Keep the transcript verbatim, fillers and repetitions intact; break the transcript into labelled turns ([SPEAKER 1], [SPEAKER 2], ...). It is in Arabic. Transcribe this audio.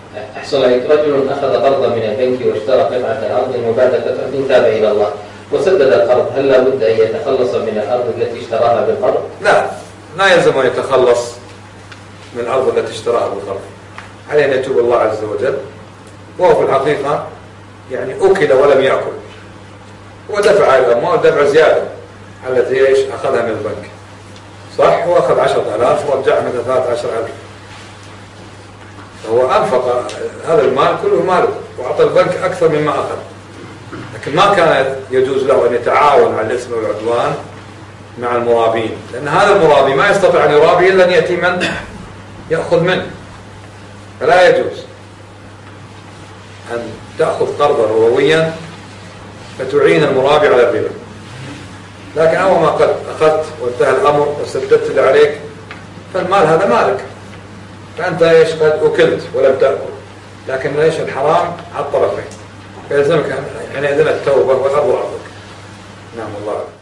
[SPEAKER 1] أحسن عليك. رجل أخذ قرضا من البنك واشترى قطعة أرض وبعد فترة تاب إلى الله وسدد القرض، هل لابد أن يتخلص من الأرض التي اشتراها بالقرض؟
[SPEAKER 2] لا، لا يلزم أن يتخلص من الأرض التي اشتراها بالقرض، عليه أن يتوب الله عز وجل، وهو في الحقيقة يعني أكل ولم يأكل، ودفع الأموال ودفع زيادة التي ايش أخذها من البنك. صح، هو أخذ عشرة آلاف ورجع مثل ثلاثة عشر ألف، فهو أنفق هذا المال كله ماله وأعطى البنك أكثر مما أخذ، لكن ما كان يجوز له أن يتعاون على الإثم والعدوان مع المرابين، لأن هذا المرابي ما يستطيع أن يرابي إلا أن يأتي من يأخذ منه، فلا يجوز أن تأخذ قرضا ربويا فتعين المرابي على الربا. لكن أول ما قد أخذت وانتهى الأمر وسددت اللي عليك فالمال هذا مالك، فأنت إيش قد أكلت ولم تأكل، لكن ليش الحرام على الطرفين، فيلزمك حينئذ التوبة والأرض عرضك. نعم الله.